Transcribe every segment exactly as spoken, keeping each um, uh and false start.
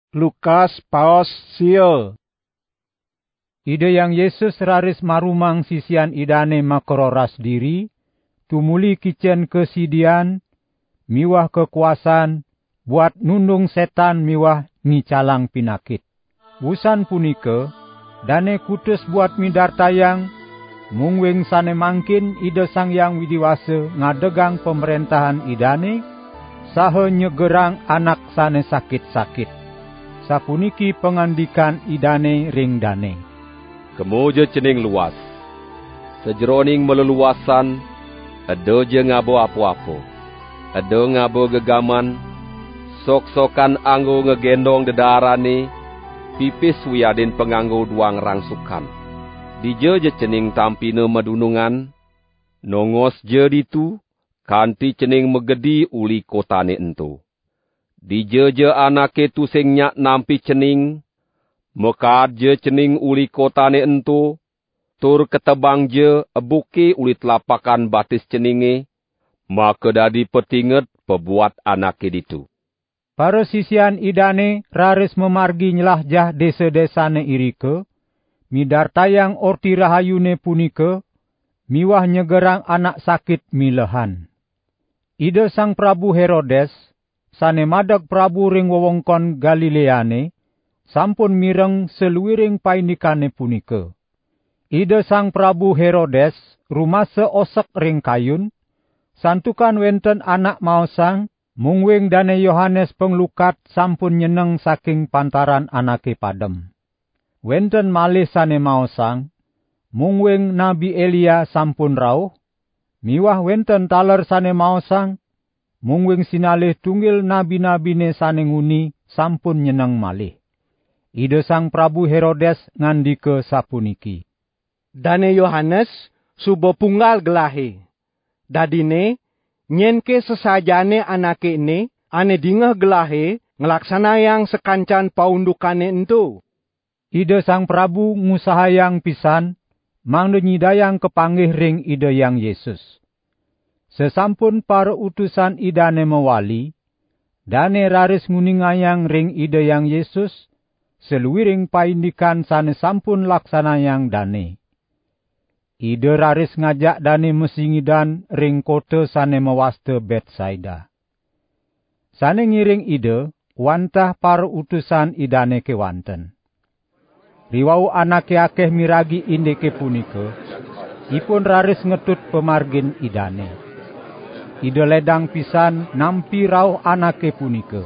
Lukas paos sieu. Ide yang Yesus raris marumang sisian idane makororas diri, tumuli kicen kesidian, miwah kekuasaan, buat nundung setan miwah ngicalang pinakit. Wusan punike, dane kutus buat midartayang, mungwing sane mangkin ide Sang Yang Widiwase ngadegang pemerintahan idane, saha nyegerang anak sane sakit-sakit. Sapuniki pengandikan idane ring dane. Kemoja cening luas. Sejeroning meleluasan, ada je ngabo apa-apa. Ada ngabo gegaman, sok-sokan anggo ngegendong dedarane, pipis wiadin penganggo duang rangsukan. Dije je cening tampine madunungan, nongos je ditu, kanti cening megedi uli kotane ento. Dije je anake tu sing nyak nampi cening, mekad je cening uli kotane ento, tur ketebang je ebuke uli telapakan batis ceninge, maka dadi petinget pebuat anake ditu. Para sisian idane raris memargi nyelah jah desa-desane irike, midartayang orti rahayune punike, miwah nyegerang anak sakit milehan. Ide Sang Prabu Herodes, sane madag Prabu ring wewengkon Galileane, sampun mireng seluwiring paindikane punike. Ide Sang Prabu Herodes rumase osek ring kayun, santukan wenten anak maosang, mungwing dane Yohanes Penglukat sampun nyeneng saking pantaran anake padem. Wenten malih sane maosang, mungwing Nabi Elia sampun rauh, miwah wenten taler sane maosang, mungwing sinalih tunggil nabi-nabine sane nguni sampun nyeneng malih. Ide Sang Prabu Herodes ngandika sapuniki. Dane Yohanes subo punggal gelahe. Dadine nyenke sesajane anake ne ane dingeh gelahe ngelaksanayang sekancan paundukane ento. Ide Sang Prabu ngusahayang pisan mangde nyidayang kepanggih ring ide yang Yesus. Sesampun para utusan idane mewali, dane raris nguningayang ring ide yang Yesus, seluwiring paindikan sane sampun laksanayang dane. Ide raris ngajak dane mesingidan ring kota sane mewaste Betsaida. Sane ngiring ide, wantah para utusan idane kewanten. Riwau anake akeh miragi indeke punike, ipun raris ngetut pemargin idane. Ide ledang pisan nampi rauh anake punike.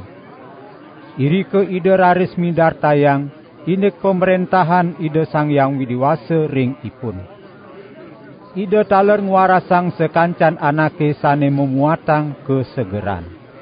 Irike ide raris midartayang indek pemerintahan ide Sang Yang Widiwase ring ipun. Ide taler ngwarasang sekancan anake sane memuatang kesegeran.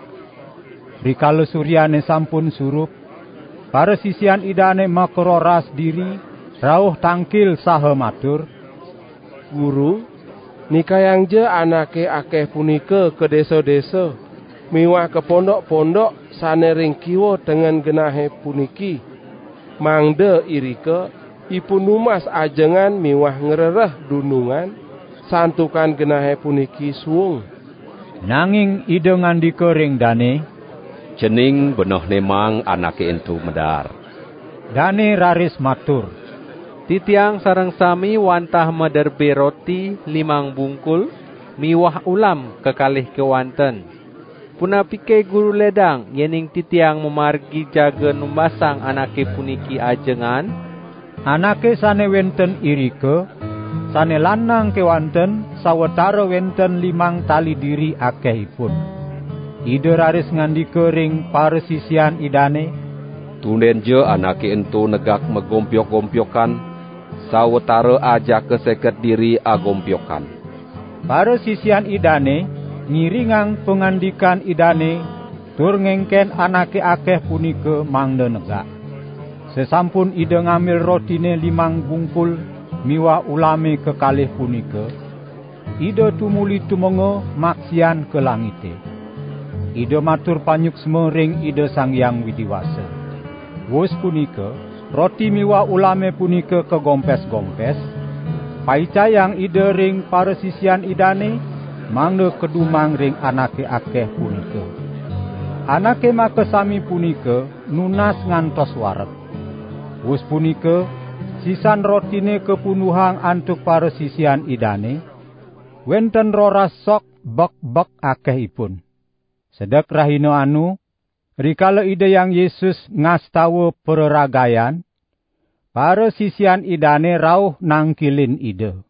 Rikala suryane sampun surup, para sisian idane makroras diri, rauh tangkil saha matur, Guru, nikayang je anake akeh punike ke desa-desa, miwah ke pondok-pondok sane ring kiwa dengan genahe puniki. Mangde irike, ipun numas ajengan miwah ngerereh dunungan, santukan genahe puniki suung. Nanging ide ngandika ring dane, Cening benoh nemang anake ento medar. dane raris matur, Titiang sareng sami wantah mederbe roti limang bungkul, miwah ulam kekalih kewanten. Punapike guru ledang yening titiang memargi jaga numbasang anake puniki ajengan. anake sane wenten irike, sane lanang kewanten, sawetara wenten limang tali diri akehipun. Ide raris ngandika ring para sisian idane, Tunden je anake ento negak megompiok-gompiokan, sawetara aja keseket diri agompiokan. para sisian idane ngiringang pengandikan idane, tur ngengken anake akeh punike mangde negak. Sesampun ide ngambil rotine limang bungkul, miwah ulame kekalih punike, ide tumuli tumengo maksian ke langite. Ide matur panyuksma ring ide Sang Yang Widiwase. Wus punike, roti miwah ulame punike kegompes-gompes, paicayang ide ring para sisian idane, mangde kedumang ring anake akeh punike. Anake makesami punika nunas ngantos wareg. Wus punika sisan rotine kepunuhang antuk para sisian idane, wenten roras sok bek-bek akehipun. Sedek rahina anu, rikala Ida Yang Yesus ngastawa pereragayan, para sisian idane rauh nangkilin Ida.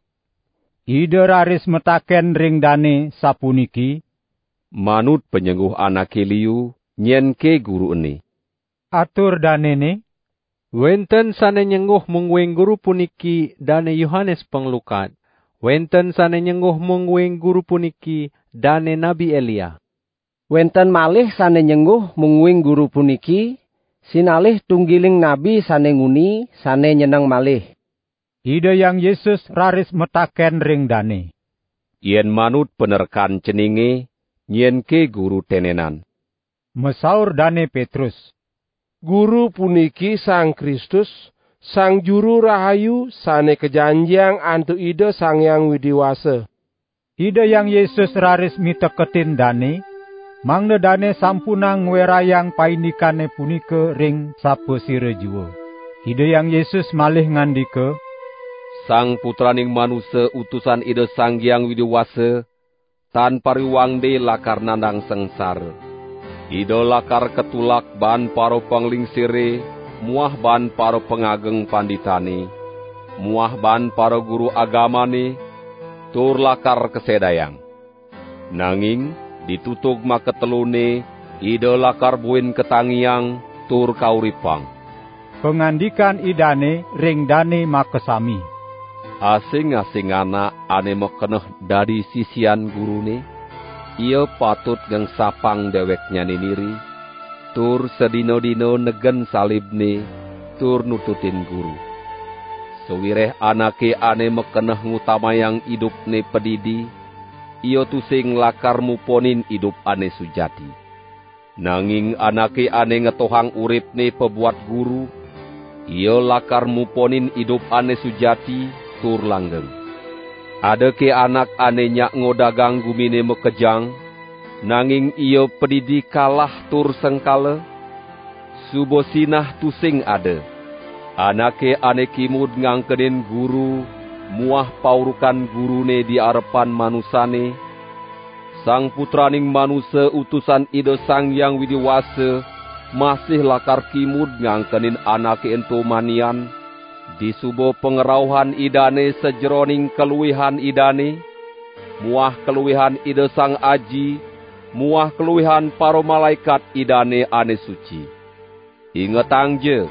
Ida raris metaken ring dane sapuniki, manut penyengguh anak liu, nyen ke guru ini. Atur danene, wenten sane nyengguh mungwing guru puniki dane Yohanes Penglukat. Wenten sane nyengguh mungwing guru puniki dane Nabi Elia. Wenten malih sane nyengguh mungwing guru puniki, sinalih tunggiling nabi sane nguni, sane nyeneng malih. Ida Yang Yesus raris metaken ring dane. Yen manut penerkan ceninge, nyen ke guru tenenan. Mesaur dane Petrus, Guru puniki Sang Kristus, Sang Juru Rahayu, sane kejanjiang antu Ida Sang Yang Widiwasa. Ida Yang Yesus raris miteketin dane, mangda dane sampunang werayang paindikane punika ring sapesira jua. Ida Yang Yesus malih ngandika, Sang putraning manusia utusan Ida Sang Yang Widiwasa, tan pariwangde lakar nandang sengsar. Ida lakar ketulak ban paro panglingsire, muah ban paro pengageng panditane, muah ban paro guru agamane, tur lakar kesedayang. Nanging, ditutug maketelune, Ida lakar buin ketangiang, tur kauripang. Pengandikan idane ring dane makesami. Asing-asing anak ane mekeneh dari sisian gurune, ia patut geng sapang deweknya niniri, tur sedino-dino negen salibne, tur nututin guru. Sewireh anake ane mekeneh ngutamayang idupne pedidi, ia tusing lakar muponin idup ane sujati. Nanging anake ane ngetohang uripne pebuat guru, ia lakar muponin idup ane sujati, tur langgeng. Ada ke anak ane nyak ngodagang gumine mekejang, nanging iyo pedidi kalah tur sengkala. Subosinah tusing ada. Anake ane kimud ngangkenin guru, muah paurukan gurune di arepan manusane. Sang putraning manusia utusan Ida Sang Yang Widiwasa, masih lakar kimud ngangkenin anake ento manian, di subo pengerauhan idane sejeroning keluihan idane, muah keluihan Ida Sang Aji, muah keluihan paro malaikat idane ane suci. Ingetang je,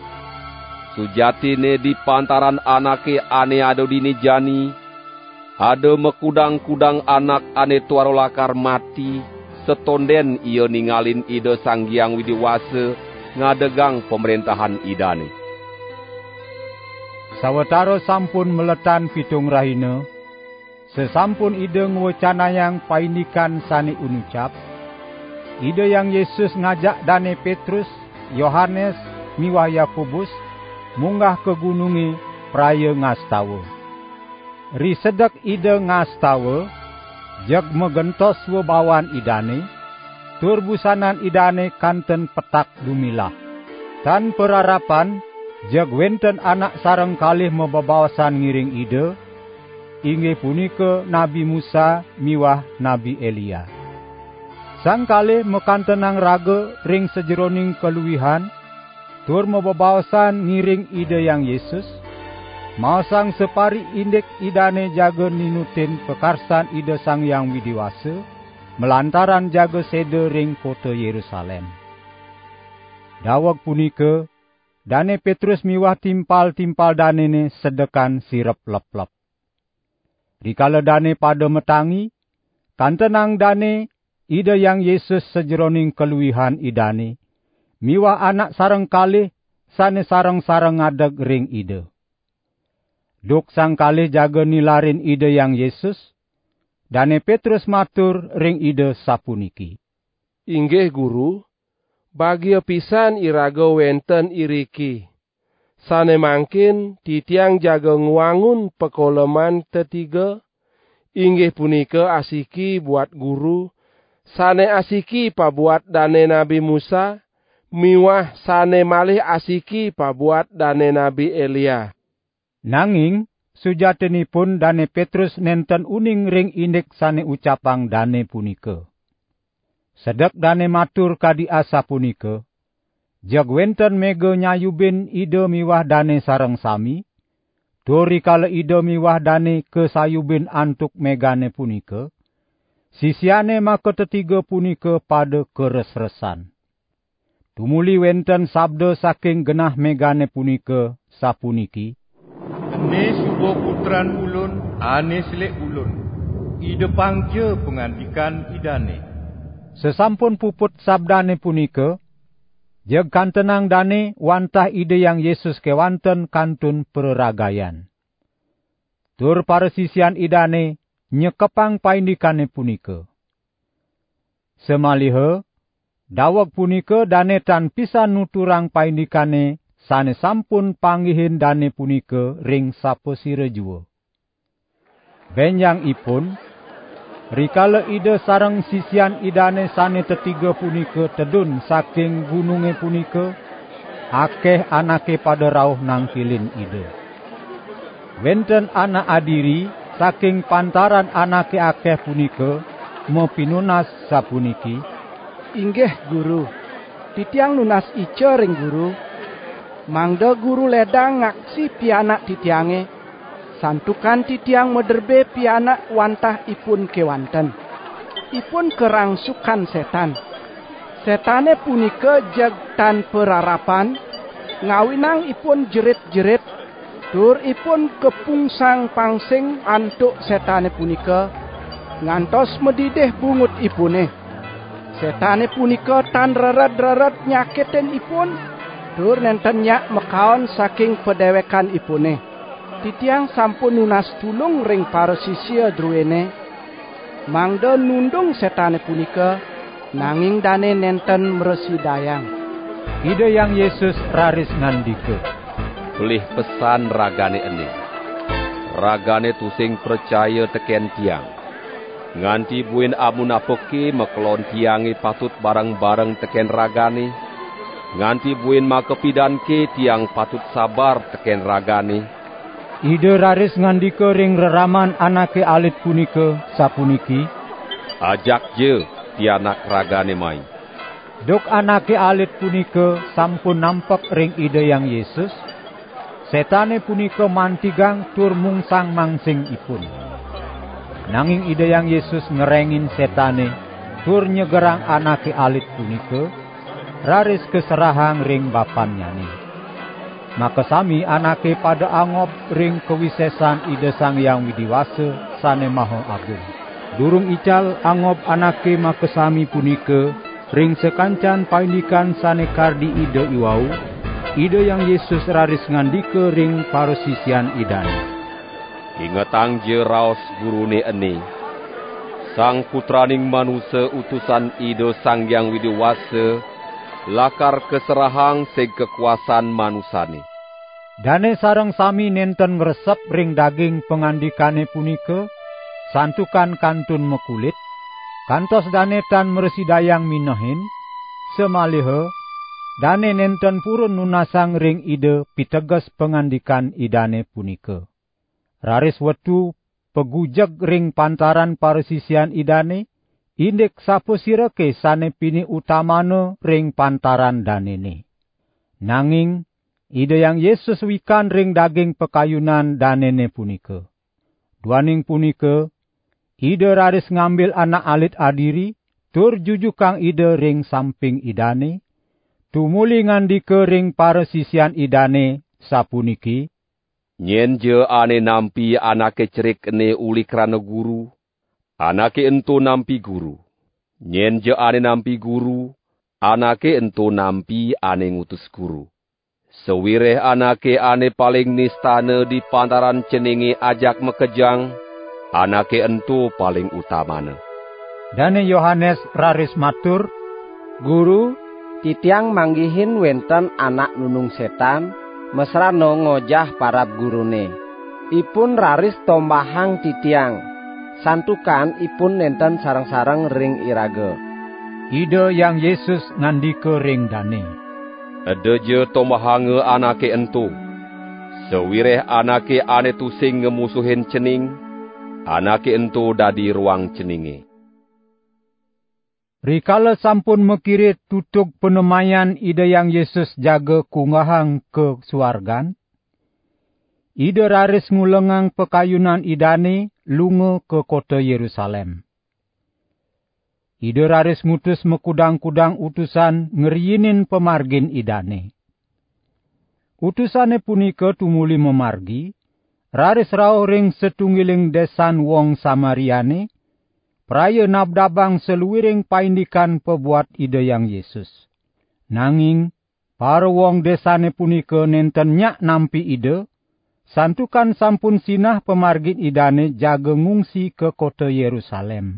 sujatine di pantaran anake ane ado dini jani, ada mekudang-kudang anak ane tuaro lakar mati, setonden iyo ningalin Ida Sang Yang Widiwasa ngadegang pemerintahan idane. Sawetara sampun meletan pitung rahina, sesampun Ida ngwecanayang paindikan sane unucap, Ida Yang Yesus ngajak dane Petrus, Yohanes, miwah Yakobus, munggah ke gunungi praya ngastawa. Ri sedek Ida ngastawa, jeg megentos webawan idane, tur busanan idane kanten petak dumilah. Tan perarapan, jeg wenten anak sareng kalih mebebawasan ngiring Ida, inggih punika Nabi Musa miwah Nabi Elia. Sang kalih mekantenang raga ring sejeroning keluwihan, tur mebebawasan ngiring Ida Yang Yesus, maosang separi indek idane jaga ninutin pekarsan Ida Sang Yang Widiwasa, melantaran jaga sede ring kota Yerusalem. Daweg punika, dane Petrus miwah timpal-timpal danene sedekan sirep lep-lep. Rikala dane pada metangi, kantenang dane Ida Yang Yesus sejeroning keluwihan idane, miwah anak sareng kalih sane sareng-sareng ngadeg ring Ida. Duk sang kalih jaga nilarin Ida Yang Yesus, dane Petrus matur ring Ida sapuniki, Inggih guru, bagi pisan iraga wenten iriki. Sane mangkin titiang jaga ngwangun pekoleman tetiga, inggih punika asiki buat guru, sane asiki pabuat dane Nabi Musa, miwah sane malih asiki pabuat dane Nabi Elia. Nanging sujatinipun Dane Petrus nenten uning ring indek sane ucapang dane punika. Sedek dane matur kadi asa punika, jag wenten mega nyayubin ide miwah dane sareng sami, tur rikala ide miwah dane kesayubin antuk megane punika, sisiane maka tetiga punika pada keres-resan. Tumuli wenten sabda saking genah megane punika sapuniki, Ene subo putran ulun, ane selek ulun. Ide pangje pengandikan idane. Sesampun puput sabdane punika, jeg kantenang dane wantah ide yang Yesus kewanten kantun pereragayan. Tur para sisian idane nyekepang paindikane punika. Semaliha, daweg punika dane tan pisan nuturang paindikane sane sampun panggihin dane punika ring saposira jua. Benjang ipun, rikala ide sareng sisian idane sane tetiga punika tedun saking gununge punika, akeh anake pada rauh nangkilin ide. Wenten anak adiri saking pantaran anake akeh punika mopinunas sapuniki, Inggih guru, titiang nunas ice ring guru. Mangda guru ledang ngaksi pianak titiange, santukan titiang mederbe pianak wantah ipun kewanten. Ipun kerangsukan setan. Setane punika jeg tan perarapan, ngawinang ipun jerit-jerit, tur ipun kepungsang pangsing antuk setane punika, ngantos medideh bungut ipune. Setane punika tan reret-reret nyakiten ipun, tur nenten nyak mekaon saking pedewekan ipune. Titiang sampun nunas tulung ring para sisia druene, mangda nundung setane punika, nanging dane nenten meresi dayang. Ide yang Yesus raris ngandika, Pelih pesan ragane ene. Ragane tusing percaya teken tiang. Nganti buin amun apoke mekelon tiange patut bareng-bareng teken ragane. Nganti buin makepidanke tiang patut sabar teken ragane. Ide raris ngandika ring reraman anake alit punika sapuniki, Ajak je tianak ragane mai. Dok anake alit punika sampun nampak ring ide yang Yesus, setane punika mantigang tur mungsang mangsing ipun. Nanging ide yang Yesus ngerengin setane, tur nyegerang anake alit punika, raris keserahang ring bapanyane. Maka sami anake pada angop ring kewisesan ide Sang Hyang Widiwasa sane maha agung. Durung ical angop anake maka sami punika ring sekancan paindikan sane kardi ide iwau, ide yang Yesus raris ngandika ring para sisian idane. Ingetang je raos gurune ene. Sang putraning manusia utusan ide Sang Hyang Widiwasa, lakar keserahang seg kekuasaan manusane. Dane sareng sami nenten ngresep ring daging pengandikane punika, santukan kantun mekulit, kantos dane tan meresidayang minahin, semaliha dane nenten purun nunasang ring ide piteges pengandikan idane punika. Raris wetu pegujeg ring pantaran para sisian idane, indek sapo sireke sane pini utamane ring pantaran danene. Nanging, ide yang Yesus wikan ring daging pekayunan danene punika. Duaning punika, ide raris ngambil anak alit adiri, tur jujukang ide ring samping idane, tumuli ngandika ring para sisian idane sapuniki, Nyen je ane nampi anake cerik ene uli krana guru, anake ento nampi guru. Nyen je ane nampi guru, anake ento nampi ane ngutus guru. Sewireh anake ane paling nistane di pantaran cenenge ajak mekejang, anake ento paling utamane. Dane Yohanes raris matur, Guru, titiang manggihin wenten anak nunung setan, mesrano ngojah parab gurune. Ipun raris tombahang titiang, santukan ipun nenten sareng-sareng ring irage. Ide yang Yesus ngandika ring dane. Ada je tomahange anake ento. Sewireh anake ane tusing ngemusuhin cening, anake ento dadi ruang ceninge. Rikala sampun mekirit tutuk penemayan ide yang Yesus jaga kungahang ke suargan, ide raris ngulengang pekayunan idane lunga ke kota Yerusalem. Ide raris ngutus mekudang-kudang utusan ngeriyinin pemargin idane. Utusane punika tumuli memargi, raris rauh ring setunggiling desan wong Samariane, praya nabdabang seluwiring paindikan pebuat ide yang Yesus. Nanging, para wong desane punika nenten nyak nampi ide, santukan sampun sinah pemargin idane jaga ngungsi ke kota Yerusalem.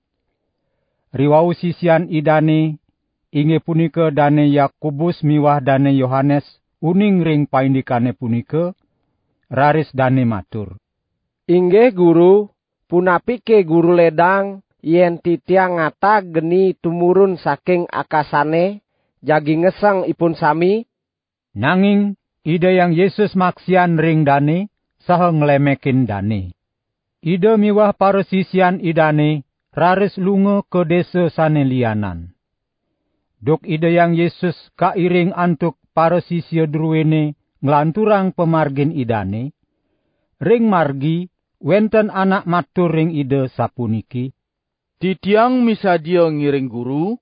Riwau sisian idane, inge punika dane Yakobus miwah dane Yohanes, uning ring paindikane punika, raris dane matur. Inggih guru, punapike guru ledang, yen titiang ngata geni tumurun saking akasane, jagi ngeseng ipun sami? Nanging, ide yang Yesus maksian ring dane, saha nglemekin dane. Ide miwah para sisian idane, raris lunga ke desa sane lianan. Duk ide yang Yesus kairing antuk para sisia druwene nglanturang pemargin idane, ring margi, wenten anak matur ring ide sapuniki. Titiang misadia ngiring guru,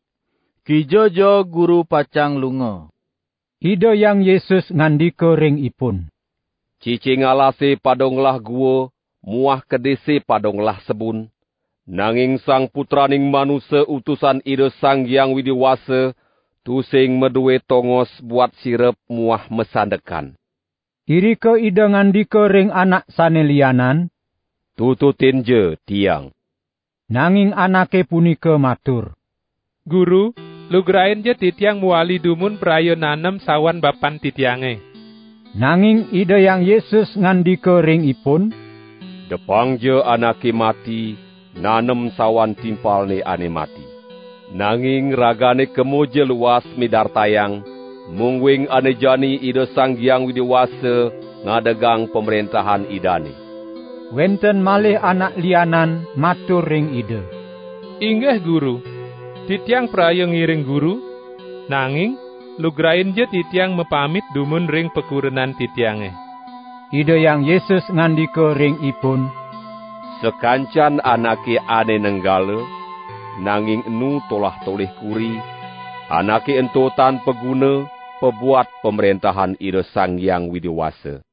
kijojo guru pacang lunga. Ide yang Yesus ngandika ring ipun. Cicing alase padonglah gua, muah kedese padonglah sebun. Nanging sang putraning manusia utusan ide sang yang widiwasa, tusing medue tongos buat sirep muah mesandekan. Irika ide ngandika ring anak sane lianan, tututin je tiang. Nanging anake punika matur. Guru, lugrain je titiang muali dumun prayo nanem sawan bapan titiange. Nanging ide yang Yesus ngandika ring ipun, depang je anake mati, nanem sawan timpal ne ane mati. Nanging ragane kemoje luas midar tayang, mungwing ane jani ide sang yang widiwasa ngadegang pemerintahan idane. Wenten malih anak lianan matur ring ide. Inggih guru, titiang praya ngiring guru, nanging lugrain je titiang mepamit dumun ring pekurenan titiange. Ide yang Yesus ngandika ring ipun, sekancan anake ane nenggale, nanging enu tolah toleh kuri, anake ento tan peguna, pebuat pemerintahan ide sang yang widiwasa.